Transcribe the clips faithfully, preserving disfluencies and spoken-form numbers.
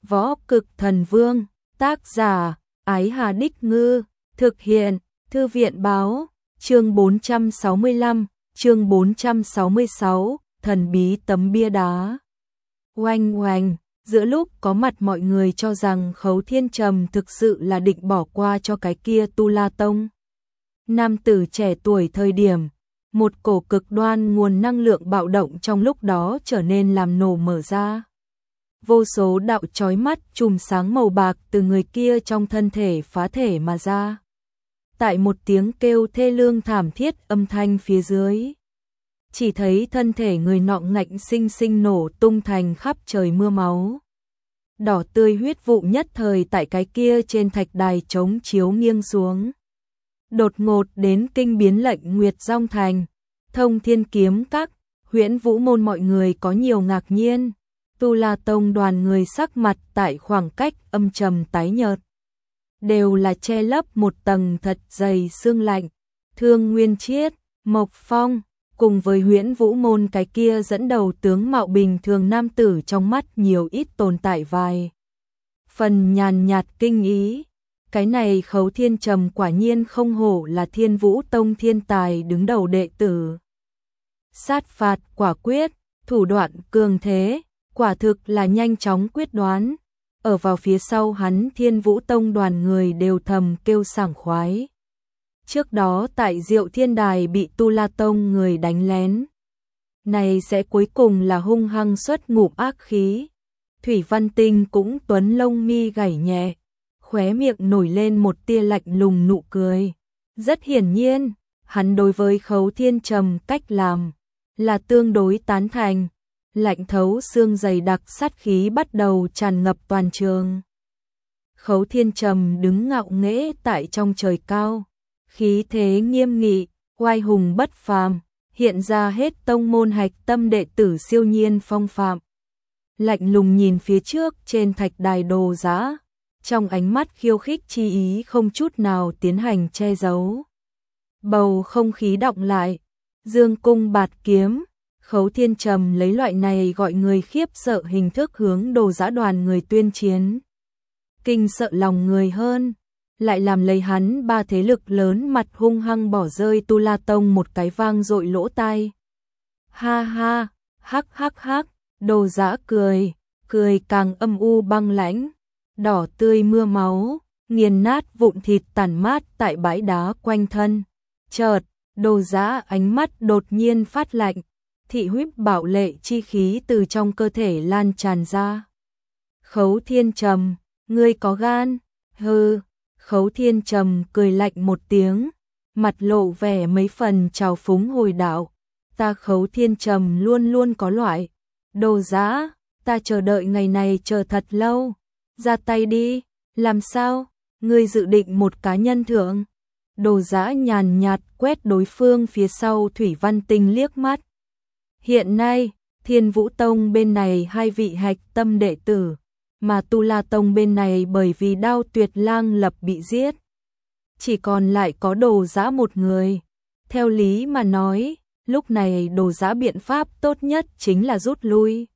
Võ Cực Thần Vương, tác giả, Ái Hà Đích Ngư, thực hiện, Thư viện báo, chương bốn trăm sáu mươi lăm, chương bốn trăm sáu mươi sáu, thần bí tấm bia đá. Oanh oanh, giữa lúc có mặt mọi người cho rằng Khấu Thiên Trầm thực sự là định bỏ qua cho cái kia Tu La Tông. Nam tử trẻ tuổi thời điểm, một cổ cực đoan nguồn năng lượng bạo động trong lúc đó trở nên làm nổ mở ra. Vô số đạo chói mắt chùm sáng màu bạc từ người kia trong thân thể phá thể mà ra. Tại một tiếng kêu thê lương thảm thiết âm thanh phía dưới, chỉ thấy thân thể người nọ ngạnh sinh sinh nổ tung thành khắp trời mưa máu. Đỏ tươi huyết vụ nhất thời tại cái kia trên thạch đài chống chiếu nghiêng xuống. Đột ngột đến kinh biến lệnh Nguyệt Dong Thành, Thông Thiên Kiếm Các, Huyễn Vũ Môn mọi người có nhiều ngạc nhiên. Tu La Tông đoàn người sắc mặt tại khoảng cách âm trầm tái nhợt, đều là che lấp một tầng thật dày sương lạnh. Thương Nguyên Chiết, Mộc Phong, cùng với Huyễn Vũ Môn cái kia dẫn đầu tướng mạo bình thường nam tử trong mắt nhiều ít tồn tại vài phần nhàn nhạt kinh ý. Cái này Khấu Thiên Trầm quả nhiên không hổ là Thiên Vũ Tông thiên tài đứng đầu đệ tử. Sát phạt quả quyết, thủ đoạn cường thế, quả thực là nhanh chóng quyết đoán. Ở vào phía sau hắn Thiên Vũ Tông đoàn người đều thầm kêu sảng khoái. Trước đó tại Diệu Thiên Đài bị Tu La Tông người đánh lén, này sẽ cuối cùng là hung hăng xuất ngụm ác khí. Thủy Văn Tinh cũng tuấn lông mi gảy nhẹ, khóe miệng nổi lên một tia lạnh lùng nụ cười. Rất hiển nhiên, hắn đối với Khấu Thiên Trầm cách làm là tương đối tán thành. Lạnh thấu xương dày đặc sát khí bắt đầu tràn ngập toàn trường. Khấu Thiên Trầm đứng ngạo nghễ tại trong trời cao, khí thế nghiêm nghị, oai hùng bất phàm, hiện ra hết tông môn hạch tâm đệ tử siêu nhiên phong phạm. Lạnh lùng nhìn phía trước trên thạch đài Đồ Giã, trong ánh mắt khiêu khích chi ý không chút nào tiến hành che giấu. Bầu không khí đọng lại, dương cung bạt kiếm, Khấu Thiên Trầm lấy loại này gọi người khiếp sợ hình thức hướng Đồ Giã đoàn người tuyên chiến. Kinh sợ lòng người hơn, lại làm lấy hắn ba thế lực lớn mặt hung hăng bỏ rơi Tu La Tông một cái vang dội lỗ tai. Ha ha, hắc hắc hắc, Đồ Giã cười, cười càng âm u băng lãnh, đỏ tươi mưa máu, nghiền nát vụn thịt tàn mát tại bãi đá quanh thân. Chợt, Đồ Giã ánh mắt đột nhiên phát lạnh, thị huyết bạo lệ chi khí từ trong cơ thể lan tràn ra. Khấu Thiên Trầm, ngươi có gan? Hừ. Khấu Thiên Trầm cười lạnh một tiếng, mặt lộ vẻ mấy phần trào phúng hồi đạo. Ta Khấu Thiên Trầm luôn luôn có loại. Đồ Giã, ta chờ đợi ngày này chờ thật lâu. Ra tay đi, làm sao? Ngươi dự định một cá nhân thưởng? Đồ Giã nhàn nhạt quét đối phương phía sau Thủy Văn Tinh liếc mắt. Hiện nay, Thiên Vũ Tông bên này hai vị hạch tâm đệ tử, mà Tu La Tông bên này bởi vì Đao Tuyệt Lang lập bị giết, chỉ còn lại có Đồ Giã một người. Theo lý mà nói, lúc này Đồ Giã biện pháp tốt nhất chính là rút lui.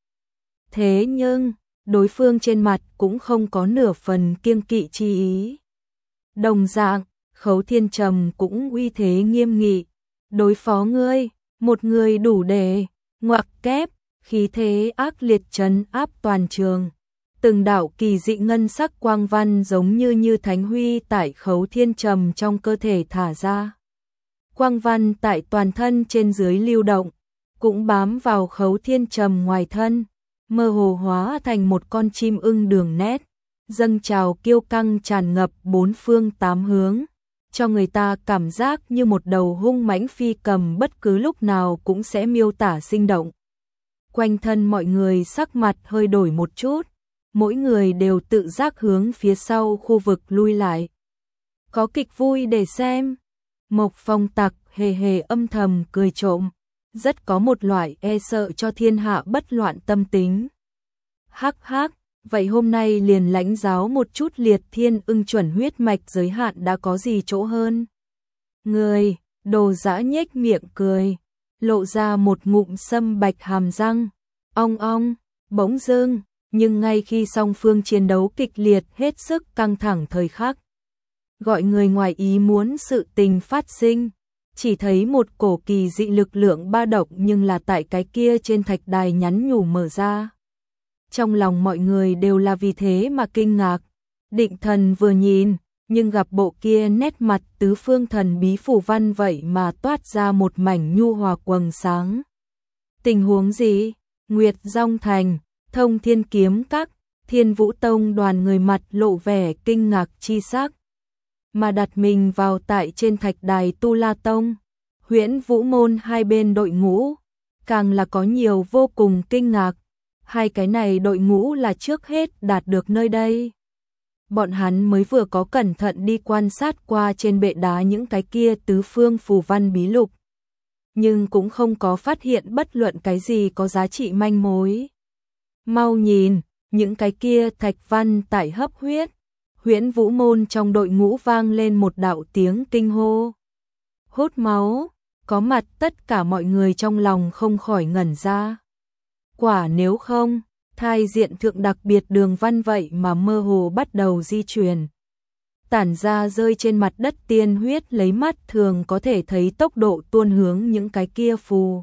Thế nhưng, đối phương trên mặt cũng không có nửa phần kiêng kỵ chi ý. Đồng dạng, Khấu Thiên Trầm cũng uy thế nghiêm nghị. Đối phó ngươi, một người đủ để ngoặc kép, khí thế ác liệt trấn áp toàn trường. Từng đạo kỳ dị ngân sắc quang văn giống như như thánh huy tại Khấu Thiên Trầm trong cơ thể thả ra. Quang văn tại toàn thân trên dưới lưu động, cũng bám vào Khấu Thiên Trầm ngoài thân, mơ hồ hóa thành một con chim ưng đường nét, dâng trào kiêu căng tràn ngập bốn phương tám hướng, cho người ta cảm giác như một đầu hung mãnh phi cầm bất cứ lúc nào cũng sẽ miêu tả sinh động. Quanh thân mọi người sắc mặt hơi đổi một chút, mỗi người đều tự giác hướng phía sau khu vực lui lại. Có kịch vui để xem. Mộc Phong Tặc hề hề âm thầm cười trộm, rất có một loại e sợ cho thiên hạ bất loạn tâm tính. Hắc hắc, vậy hôm nay liền lãnh giáo một chút liệt thiên ưng chuẩn huyết mạch giới hạn đã có gì chỗ hơn. Người, Đồ Giã nhếch miệng cười, lộ ra một ngụm sâm bạch hàm răng. Ong ong, bỗng dưng, Nhưng ngay khi song phương chiến đấu kịch liệt hết sức căng thẳng thời khắc, gọi người ngoài ý muốn sự tình phát sinh, chỉ thấy một cổ kỳ dị lực lượng ba động nhưng là tại cái kia trên thạch đài nhắn nhủ mở ra. Trong lòng mọi người đều là vì thế mà kinh ngạc, Định Thần vừa nhìn, nhưng gặp bộ kia nét mặt tứ phương thần bí phù văn vậy mà toát ra một mảnh nhu hòa quầng sáng. Tình huống gì? Nguyệt Dòng Thành, Thông Thiên Kiếm Các, Thiên Vũ Tông đoàn người mặt lộ vẻ kinh ngạc chi sắc, mà đặt mình vào tại trên thạch đài Tu La Tông, Huyễn Vũ môn hai bên đội ngũ, càng là có nhiều vô cùng kinh ngạc. Hai cái này đội ngũ là trước hết đạt được nơi đây. Bọn hắn mới vừa có cẩn thận đi quan sát qua trên bệ đá những cái kia tứ phương phù văn bí lục, nhưng cũng không có phát hiện bất luận cái gì có giá trị manh mối. Mau nhìn, những cái kia thạch văn tại hấp huyết. Huyễn Vũ môn trong đội ngũ vang lên một đạo tiếng kinh hô. Hút máu, có mặt tất cả mọi người trong lòng không khỏi ngẩn ra. Quả nếu không, thai diện thượng đặc biệt đường văn vậy mà mơ hồ bắt đầu di chuyển. Tản ra rơi trên mặt đất tiên huyết lấy mắt thường có thể thấy tốc độ tuôn hướng những cái kia phù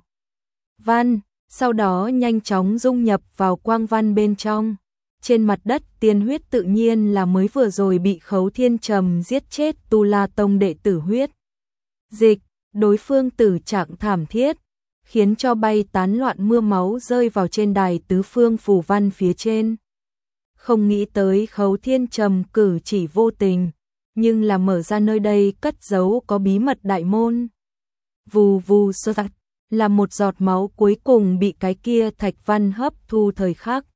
văn, sau đó nhanh chóng dung nhập vào quang văn bên trong. Trên mặt đất tiên huyết tự nhiên là mới vừa rồi bị Khấu Thiên Trầm giết chết Tu La Tông đệ tử huyết dịch, đối phương tử trạng thảm thiết, khiến cho bay tán loạn mưa máu rơi vào trên đài tứ phương phù văn phía trên. Không nghĩ tới Khấu Thiên Trầm cử chỉ vô tình, nhưng là mở ra nơi đây cất giấu có bí mật đại môn. Vù vù sơ tạch, là một giọt máu cuối cùng bị cái kia thạch văn hấp thu thời khắc.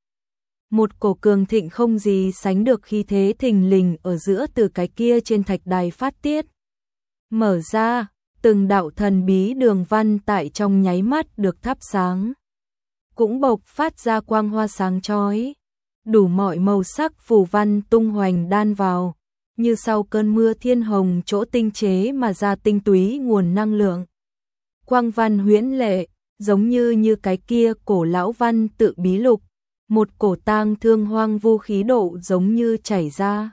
Một cổ cường thịnh không gì sánh được khí thế thình lình ở giữa từ cái kia trên thạch đài phát tiết. Mở ra, từng đạo thần bí đường văn tại trong nháy mắt được thắp sáng. Cũng bộc phát ra quang hoa sáng chói. Đủ mọi màu sắc phù văn tung hoành đan vào, như sau cơn mưa thiên hồng chỗ tinh chế mà ra tinh túy nguồn năng lượng. Quang văn huyễn lệ, giống như như cái kia cổ lão văn tự bí lục. Một cổ tang thương hoang vu khí độ giống như chảy ra.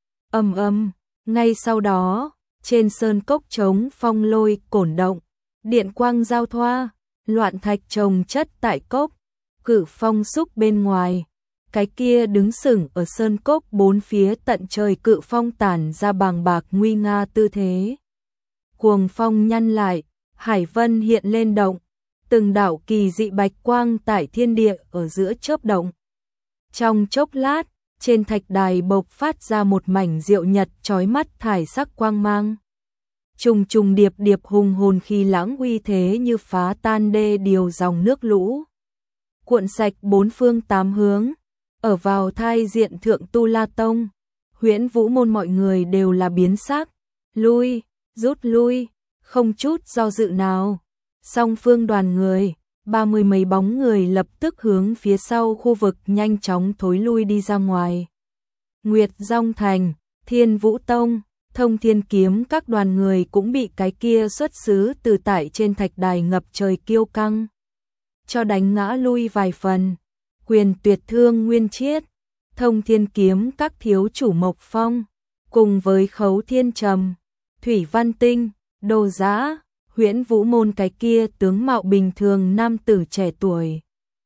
Ầm ầm, ngay sau đó, trên sơn cốc trống phong lôi cổn động, điện quang giao thoa, loạn thạch chồng chất tại cốc, cử phong xúc bên ngoài. Cái kia đứng sừng ở sơn cốc bốn phía tận trời cự phong tản ra bàng bạc nguy nga tư thế. Cuồng phong nhăn lại, hải vân hiện lên động. Từng đạo kỳ dị bạch quang tại thiên địa ở giữa chớp động. Trong chốc lát, trên thạch đài bộc phát ra một mảnh diệu nhật chói mắt thải sắc quang mang. Trùng trùng điệp điệp hùng hồn khí lãng uy thế như phá tan đê điều dòng nước lũ. Cuộn sạch bốn phương tám hướng, ở vào thai diện thượng Tu La Tông, Huyễn Vũ môn mọi người đều là biến sắc, lui, rút lui, không chút do dự nào. Song phương đoàn người, ba mươi mấy bóng người lập tức hướng phía sau khu vực nhanh chóng thối lui đi ra ngoài. Nguyệt Dòng Thành, Thiên Vũ Tông, Thông Thiên Kiếm các đoàn người cũng bị cái kia xuất xứ từ tại trên thạch đài ngập trời kiêu căng cho đánh ngã lui vài phần. Quyền Tuyệt Thương Nguyên Chiết, Thông Thiên Kiếm các thiếu chủ Mộc Phong, cùng với Khấu Thiên Trầm, Thủy Văn Tinh, Đồ Giã, Huyễn Vũ môn cái kia tướng mạo bình thường nam tử trẻ tuổi.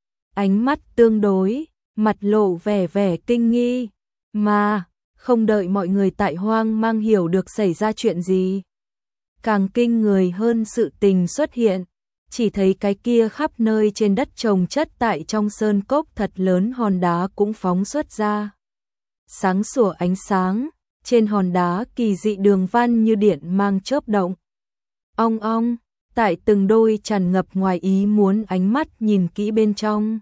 Ánh mắt tương đối, mặt lộ vẻ vẻ kinh nghi, mà không đợi mọi người tại hoang mang hiểu được xảy ra chuyện gì. Càng kinh người hơn sự tình xuất hiện, chỉ thấy cái kia khắp nơi trên đất trồng chất tại trong sơn cốc thật lớn hòn đá cũng phóng xuất ra. Sáng sủa ánh sáng, trên hòn đá kỳ dị đường văn như điện mang chớp động. Ong ong, tại từng đôi tràn ngập ngoài ý muốn ánh mắt nhìn kỹ bên trong.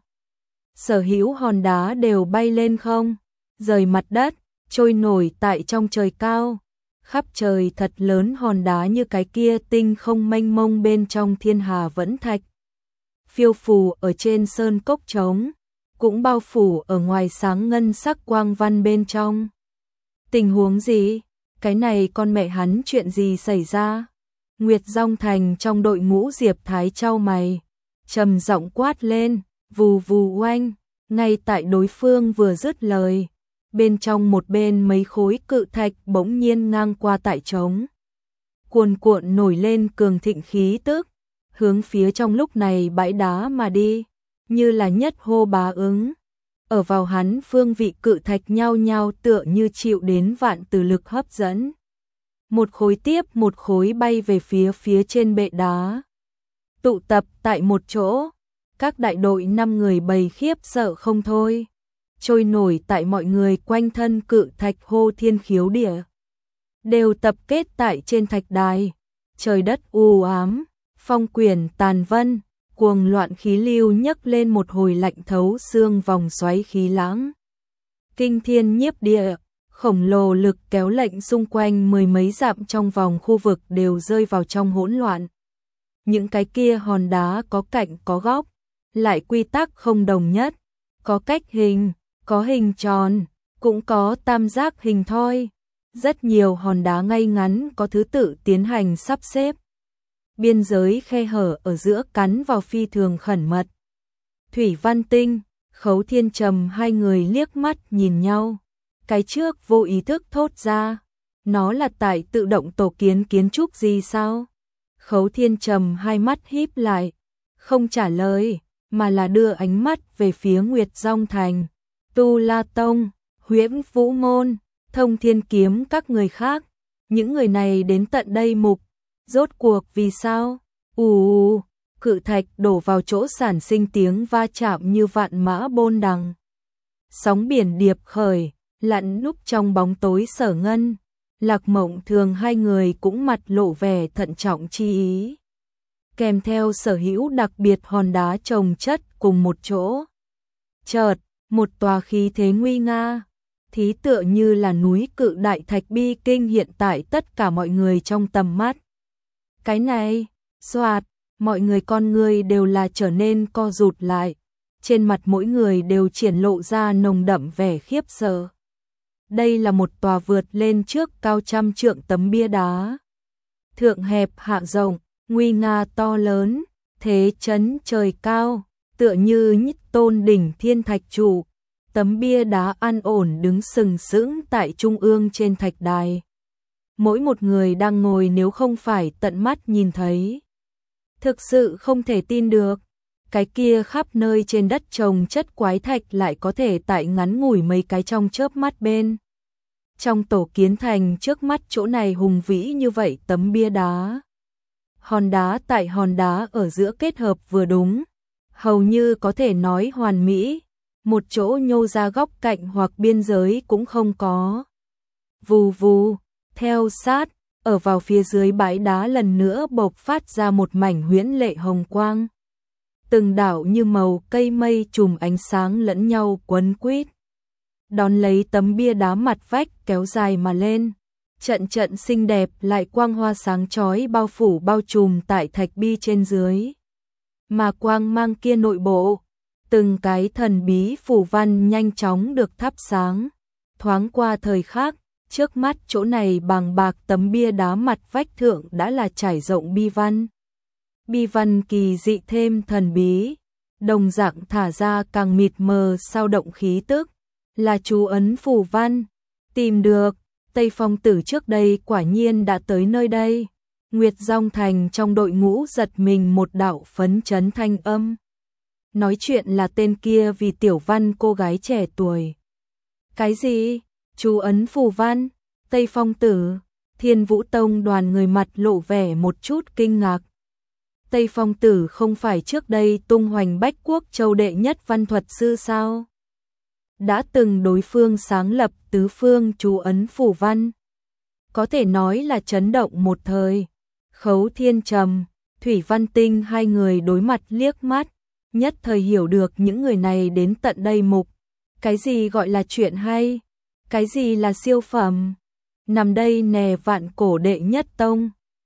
Sở hữu hòn đá đều bay lên không, rời mặt đất, trôi nổi tại trong trời cao. Khắp trời thật lớn hòn đá như cái kia tinh không mênh mông bên trong thiên hà vẫn thạch. Phiêu phù ở trên sơn cốc trống, cũng bao phủ ở ngoài sáng ngân sắc quang văn bên trong. Tình huống gì? Cái này con mẹ hắn chuyện gì xảy ra? Nguyệt Dòng Thành trong đội ngũ Diệp Thái chau mày, trầm giọng quát lên, vù vù oanh, Ngay tại đối phương vừa dứt lời, bên trong một bên mấy khối cự thạch bỗng nhiên ngang qua tại trống. Cuồn cuộn nổi lên cường thịnh khí tức, hướng phía trong lúc này bãi đá mà đi, như là nhất hô bá ứng. Ở vào hắn phương vị cự thạch nhao nhao tựa như chịu đến vạn từ lực hấp dẫn. Một khối tiếp một khối bay về phía phía trên bệ đá. Tụ tập tại một chỗ, các đại đội năm người bầy khiếp sợ không thôi. Trôi nổi tại mọi người quanh thân cự thạch hô thiên khiếu địa. Đều tập kết tại trên thạch đài. Trời đất u ám, phong quyển tàn vân, cuồng loạn khí lưu nhấc lên một hồi lạnh thấu xương vòng xoáy khí lãng. Kinh thiên nhiếp địa, khổng lồ lực kéo lệnh xung quanh mười mấy dặm trong vòng khu vực đều rơi vào trong hỗn loạn. Những cái kia hòn đá có cạnh có góc, lại quy tắc không đồng nhất, có cách hình, có hình tròn, cũng có tam giác hình thoi. Rất nhiều hòn đá ngay ngắn có thứ tự tiến hành sắp xếp. Biên giới khe hở ở giữa cắn vào phi thường khẩn mật. Thủy Văn Tinh, Khấu Thiên Trầm hai người liếc mắt nhìn nhau. Cái trước vô ý thức thốt ra, nó là tại tự động tổ kiến kiến trúc gì sao? Khấu Thiên Trầm hai mắt híp lại, không trả lời, mà là đưa ánh mắt về phía Nguyệt Dong Thành, Tu La Tông, Huyễn Vũ Môn, Thông Thiên Kiếm các người khác. Những người này đến tận đây mục, rốt cuộc vì sao? Ù ù, cự thạch đổ vào chỗ sản sinh tiếng va chạm như vạn mã bôn đằng. Sóng biển điệp khởi, lặn núp trong bóng tối Sở Ngân. Lạc Mộng Thường hai người cũng mặt lộ vẻ thận trọng chi ý. Kèm theo sở hữu đặc biệt hòn đá chồng chất cùng một chỗ. Chợt, một tòa khí thế nguy nga, thí tựa như là núi cự đại thạch bi kinh hiện tại tất cả mọi người trong tầm mắt. Cái này, xoạt, mọi người con người đều là trở nên co rụt lại, trên mặt mỗi người đều triển lộ ra nồng đậm vẻ khiếp sợ. Đây là một tòa vượt lên trước cao trăm trượng tấm bia đá. Thượng hẹp hạ rộng, nguy nga to lớn, thế chấn trời cao, tựa như nhất tôn đỉnh thiên thạch trụ. Tấm bia đá an ổn đứng sừng sững tại trung ương trên thạch đài. Mỗi một người đang ngồi nếu không phải tận mắt nhìn thấy, thực sự không thể tin được. Cái kia khắp nơi trên đất trồng chất quái thạch lại có thể tại ngắn ngủi mấy cái trong chớp mắt bên. Trong tổ kiến thành trước mắt chỗ này hùng vĩ như vậy tấm bia đá. Hòn đá tại hòn đá ở giữa kết hợp vừa đúng, hầu như có thể nói hoàn mỹ, một chỗ nhô ra góc cạnh hoặc biên giới cũng không có. Vù vù, theo sát, ở vào phía dưới bãi đá lần nữa bộc phát ra một mảnh huyễn lệ hồng quang. Từng đảo như màu cây mây chùm ánh sáng lẫn nhau quấn quýt. Đón lấy tấm bia đá mặt vách kéo dài mà lên. Trận trận xinh đẹp lại quang hoa sáng chói bao phủ bao trùm tại thạch bi trên dưới. Mà quang mang kia nội bộ, từng cái thần bí phù văn nhanh chóng được thắp sáng. Thoáng qua thời khắc, trước mắt chỗ này bàng bạc tấm bia đá mặt vách thượng đã là trải rộng bi văn. Bi văn kỳ dị thêm thần bí, đồng dạng thả ra càng mịt mờ sao động khí tức, là chú ấn phù văn. Tìm được, Tây Phong Tử trước đây quả nhiên đã tới nơi đây. Nguyệt Dong Thành trong đội ngũ giật mình một đạo phấn chấn thanh âm. Nói chuyện là tên kia vì tiểu văn cô gái trẻ tuổi. Cái gì? Chú ấn phù văn? Tây Phong Tử? Thiên Vũ Tông đoàn người mặt lộ vẻ một chút kinh ngạc. Tây Phong Tử không phải trước đây tung hoành Bách Quốc Châu đệ nhất văn thuật sư sao? Đã từng đối phương sáng lập tứ phương chú ấn phù văn. Có thể nói là chấn động một thời. Khấu Thiên Trầm, Thủy Văn Tinh hai người đối mặt liếc mắt, nhất thời hiểu được những người này đến tận đây mục. Cái gì gọi là chuyện hay? Cái gì là siêu phẩm? Nằm đây nè vạn cổ đệ nhất tông.